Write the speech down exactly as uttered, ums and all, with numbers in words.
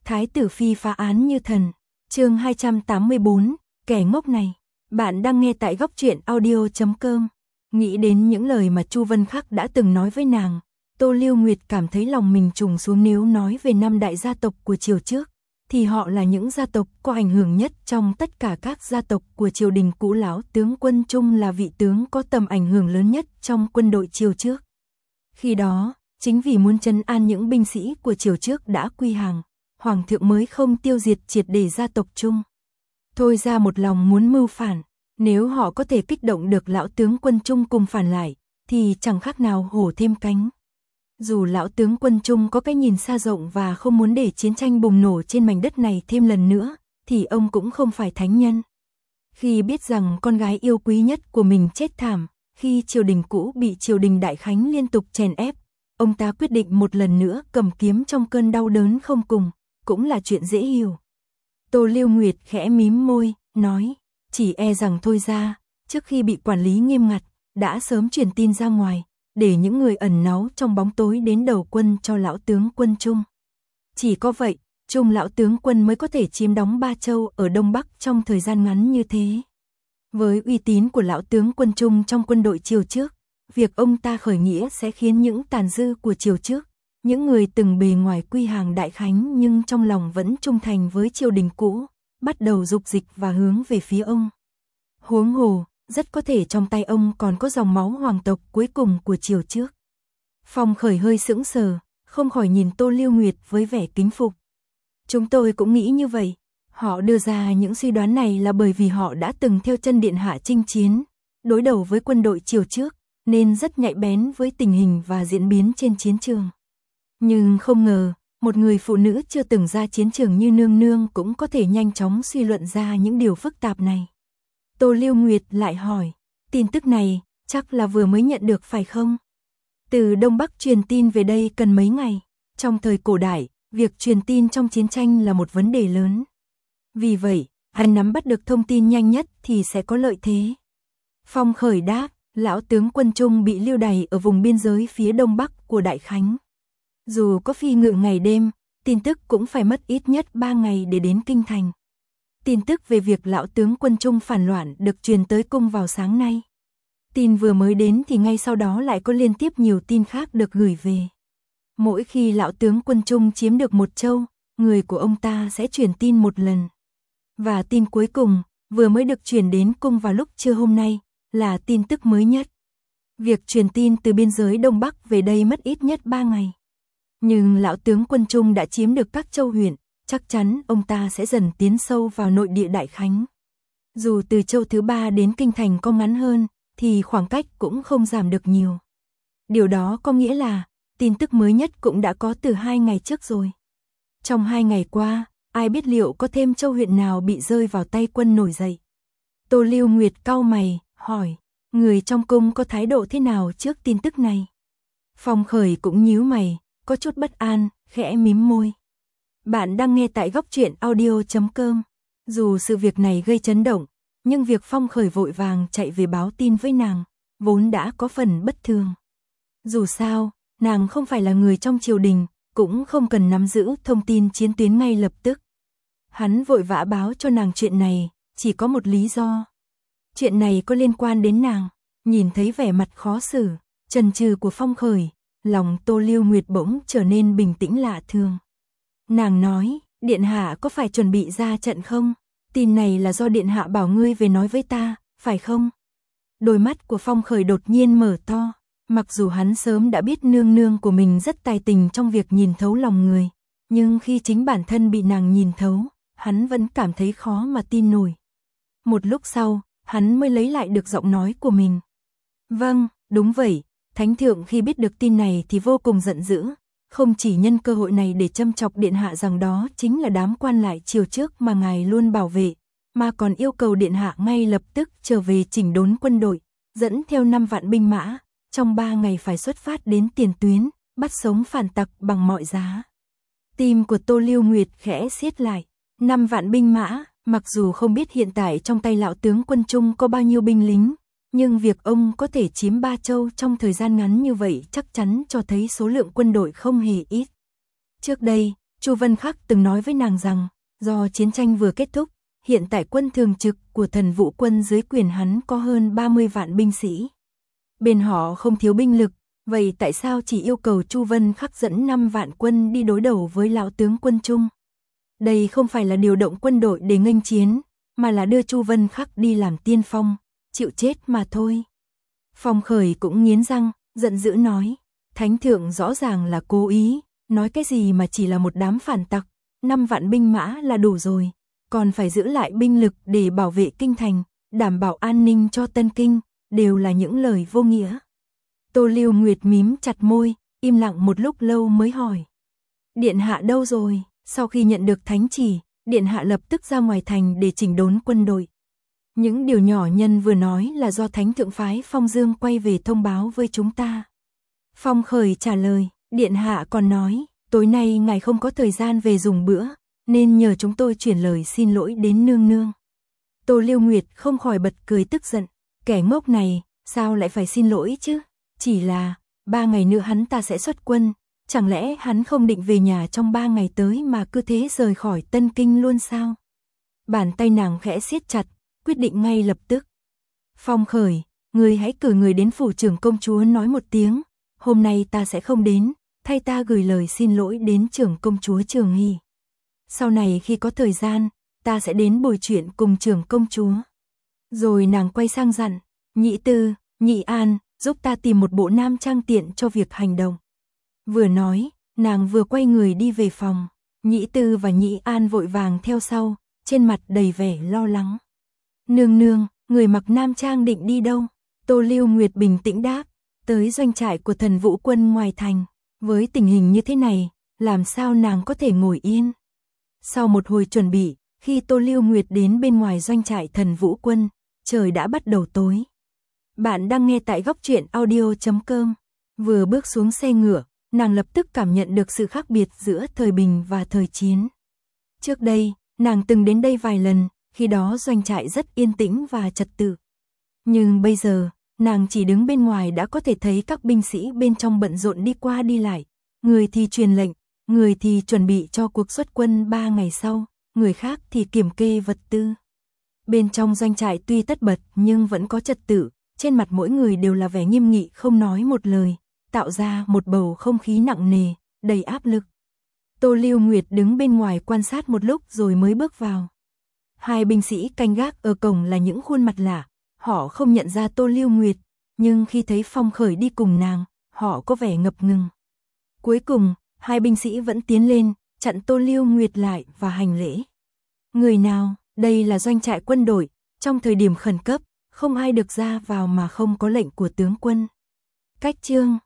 Thái tử phi phá án như thần. Chương hai trăm tám mươi bốn, kẻ ngốc này. Bạn đang nghe tại góc truyện audio chấm com. Nghĩ đến những lời mà Chu Vân Khắc đã từng nói với nàng, Tô Lưu Nguyệt cảm thấy lòng mình trùng xuống. Nếu nói về năm đại gia tộc của triều trước, thì họ là những gia tộc có ảnh hưởng nhất trong tất cả các gia tộc của triều đình cũ. Lão tướng Quân Trung là vị tướng có tầm ảnh hưởng lớn nhất trong quân đội triều trước. Khi đó, chính vì muốn trấn an những binh sĩ của triều trước đã quy hàng, Hoàng thượng mới không tiêu diệt triệt để gia tộc Trung. Thôi ra một lòng muốn mưu phản, nếu họ có thể kích động được lão tướng Quân Trung cùng phản lại, thì chẳng khác nào hổ thêm cánh. Dù lão tướng Quân Trung có cái nhìn xa rộng và không muốn để chiến tranh bùng nổ trên mảnh đất này thêm lần nữa, thì ông cũng không phải thánh nhân. Khi biết rằng con gái yêu quý nhất của mình chết thảm, khi triều đình cũ bị triều đình Đại Khánh liên tục chèn ép, ông ta quyết định một lần nữa cầm kiếm trong cơn đau đớn không cùng, cũng là chuyện dễ hiểu. Tô Lưu Nguyệt khẽ mím môi, nói, chỉ e rằng thôi ra, trước khi bị quản lý nghiêm ngặt, đã sớm truyền tin ra ngoài, để những người ẩn náu trong bóng tối đến đầu quân cho lão tướng Quân Trung. Chỉ có vậy, Trung lão tướng quân mới có thể chiếm đóng Ba Châu ở Đông Bắc trong thời gian ngắn như thế. Với uy tín của lão tướng Quân Trung trong quân đội triều trước, việc ông ta khởi nghĩa sẽ khiến những tàn dư của triều trước, những người từng bề ngoài quy hàng Đại Khánh nhưng trong lòng vẫn trung thành với triều đình cũ, bắt đầu dục dịch và hướng về phía ông. Huống hồ, rất có thể trong tay ông còn có dòng máu hoàng tộc cuối cùng của triều trước. Phong Khởi hơi sững sờ, không khỏi nhìn Tô Lưu Nguyệt với vẻ kính phục. Chúng tôi cũng nghĩ như vậy. Họ đưa ra những suy đoán này là bởi vì họ đã từng theo chân điện hạ chinh chiến, đối đầu với quân đội triều trước, nên rất nhạy bén với tình hình và diễn biến trên chiến trường. Nhưng không ngờ, một người phụ nữ chưa từng ra chiến trường như nương nương cũng có thể nhanh chóng suy luận ra những điều phức tạp này. Tô Lưu Nguyệt lại hỏi, tin tức này chắc là vừa mới nhận được phải không? Từ Đông Bắc truyền tin về đây cần mấy ngày. Trong thời cổ đại, việc truyền tin trong chiến tranh là một vấn đề lớn. Vì vậy, anh nắm bắt được thông tin nhanh nhất thì sẽ có lợi thế. Phong Khởi đáp, lão tướng Quân Trung bị lưu đày ở vùng biên giới phía Đông Bắc của Đại Khánh. Dù có phi ngự ngày đêm, tin tức cũng phải mất ít nhất ba ngày để đến kinh thành. Tin tức về việc lão tướng Quân Trung phản loạn được truyền tới cung vào sáng nay. Tin vừa mới đến thì ngay sau đó lại có liên tiếp nhiều tin khác được gửi về. Mỗi khi lão tướng Quân Trung chiếm được một châu, người của ông ta sẽ truyền tin một lần. Và tin cuối cùng, vừa mới được truyền đến cung vào lúc trưa hôm nay, là tin tức mới nhất. Việc truyền tin từ biên giới Đông Bắc về đây mất ít nhất ba ngày. Nhưng lão tướng Quân Trung đã chiếm được các châu huyện, chắc chắn ông ta sẽ dần tiến sâu vào nội địa Đại Khánh. Dù từ châu thứ ba đến kinh thành có ngắn hơn, thì khoảng cách cũng không giảm được nhiều. Điều đó có nghĩa là, tin tức mới nhất cũng đã có từ hai ngày trước rồi. Trong hai ngày qua, ai biết liệu có thêm châu huyện nào bị rơi vào tay quân nổi dậy. Tô Lưu Nguyệt cau mày, hỏi, người trong cung có thái độ thế nào trước tin tức này? Phong Khởi cũng nhíu mày, có chút bất an, khẽ mím môi. Bạn đang nghe tại góc truyện audio chấm com. Dù sự việc này gây chấn động, nhưng việc Phong Khởi vội vàng chạy về báo tin với nàng, vốn đã có phần bất thường. Dù sao, nàng không phải là người trong triều đình, cũng không cần nắm giữ thông tin chiến tuyến ngay lập tức. Hắn vội vã báo cho nàng chuyện này, chỉ có một lý do. Chuyện này có liên quan đến nàng. Nhìn thấy vẻ mặt khó xử, chần chừ của Phong Khởi, lòng Tô Lưu Nguyệt bỗng trở nên bình tĩnh lạ thường. Nàng nói, điện hạ có phải chuẩn bị ra trận không? Tin này là do điện hạ bảo ngươi về nói với ta, phải không? Đôi mắt của Phong Khởi đột nhiên mở to, mặc dù hắn sớm đã biết nương nương của mình rất tài tình trong việc nhìn thấu lòng người, nhưng khi chính bản thân bị nàng nhìn thấu, hắn vẫn cảm thấy khó mà tin nổi. Một lúc sau, hắn mới lấy lại được giọng nói của mình. Vâng, đúng vậy, Thánh thượng khi biết được tin này thì vô cùng giận dữ, không chỉ nhân cơ hội này để châm chọc điện hạ rằng đó chính là đám quan lại triều trước mà ngài luôn bảo vệ, mà còn yêu cầu điện hạ ngay lập tức trở về chỉnh đốn quân đội, dẫn theo năm vạn binh mã, trong ba ngày phải xuất phát đến tiền tuyến, bắt sống phản tặc bằng mọi giá. Tim của Tô Lưu Nguyệt khẽ siết lại, năm vạn binh mã, mặc dù không biết hiện tại trong tay lão tướng Quân Trung có bao nhiêu binh lính, nhưng việc ông có thể chiếm Ba Châu trong thời gian ngắn như vậy chắc chắn cho thấy số lượng quân đội không hề ít. Trước đây, Chu Vân Khắc từng nói với nàng rằng, do chiến tranh vừa kết thúc, hiện tại quân thường trực của Thần Vũ quân dưới quyền hắn có hơn ba mươi vạn binh sĩ. Bên họ không thiếu binh lực, vậy tại sao chỉ yêu cầu Chu Vân Khắc dẫn năm vạn quân đi đối đầu với lão tướng quân Trung? Đây không phải là điều động quân đội để nghênh chiến, mà là đưa Chu Vân Khắc đi làm tiên phong, chịu chết mà thôi. Phong Khởi cũng nghiến răng, giận dữ nói, Thánh thượng rõ ràng là cố ý, nói cái gì mà chỉ là một đám phản tặc, năm vạn binh mã là đủ rồi, còn phải giữ lại binh lực để bảo vệ kinh thành, đảm bảo an ninh cho Tân Kinh, đều là những lời vô nghĩa. Tô Lưu Nguyệt mím chặt môi, im lặng một lúc lâu mới hỏi. Điện hạ đâu rồi? Sau khi nhận được thánh chỉ, điện hạ lập tức ra ngoài thành để chỉnh đốn quân đội. Những điều nhỏ nhân vừa nói là do thánh thượng phái Phong Dương quay về thông báo với chúng ta. Phong Khởi trả lời, điện hạ còn nói, tối nay ngài không có thời gian về dùng bữa, nên nhờ chúng tôi chuyển lời xin lỗi đến nương nương. Tô Lưu Nguyệt không khỏi bật cười tức giận, kẻ ngốc này, sao lại phải xin lỗi chứ? Chỉ là, ba ngày nữa hắn ta sẽ xuất quân, chẳng lẽ hắn không định về nhà trong ba ngày tới mà cứ thế rời khỏi Tân Kinh luôn sao? Bàn tay nàng khẽ siết chặt, quyết định ngay lập tức. Phong Khởi, người hãy cử người đến phủ trưởng công chúa nói một tiếng, hôm nay ta sẽ không đến, thay ta gửi lời xin lỗi đến trưởng công chúa Trường Hy. Sau này khi có thời gian, ta sẽ đến bồi chuyện cùng trưởng công chúa. Rồi nàng quay sang dặn, Nhị Tư, Nhị An, giúp ta tìm một bộ nam trang tiện cho việc hành động. Vừa nói, nàng vừa quay người đi về phòng, Nhị Tư và Nhị An vội vàng theo sau, trên mặt đầy vẻ lo lắng. Nương nương, người mặc nam trang định đi đâu? Tô Lưu Nguyệt bình tĩnh đáp, tới doanh trại của Thần Vũ quân ngoài thành. Với tình hình như thế này, làm sao nàng có thể ngồi yên? Sau một hồi chuẩn bị, khi Tô Lưu Nguyệt đến bên ngoài doanh trại Thần Vũ quân, trời đã bắt đầu tối. Bạn đang nghe tại góc truyện audio chấm com. Vừa bước xuống xe ngựa, nàng lập tức cảm nhận được sự khác biệt giữa thời bình và thời chiến. Trước đây, nàng từng đến đây vài lần, khi đó doanh trại rất yên tĩnh và trật tự. Nhưng bây giờ, nàng chỉ đứng bên ngoài đã có thể thấy các binh sĩ bên trong bận rộn đi qua đi lại. Người thì truyền lệnh, người thì chuẩn bị cho cuộc xuất quân ba ngày sau, người khác thì kiểm kê vật tư. Bên trong doanh trại tuy tất bật nhưng vẫn có trật tự, trên mặt mỗi người đều là vẻ nghiêm nghị không nói một lời, tạo ra một bầu không khí nặng nề, đầy áp lực. Tô Lưu Nguyệt đứng bên ngoài quan sát một lúc rồi mới bước vào. Hai binh sĩ canh gác ở cổng là những khuôn mặt lạ, họ không nhận ra Tô Lưu Nguyệt, nhưng khi thấy Phong Khởi đi cùng nàng, họ có vẻ ngập ngừng. Cuối cùng, hai binh sĩ vẫn tiến lên, chặn Tô Lưu Nguyệt lại và hành lễ. Người nào, đây là doanh trại quân đội, trong thời điểm khẩn cấp, không ai được ra vào mà không có lệnh của tướng quân. Cách chương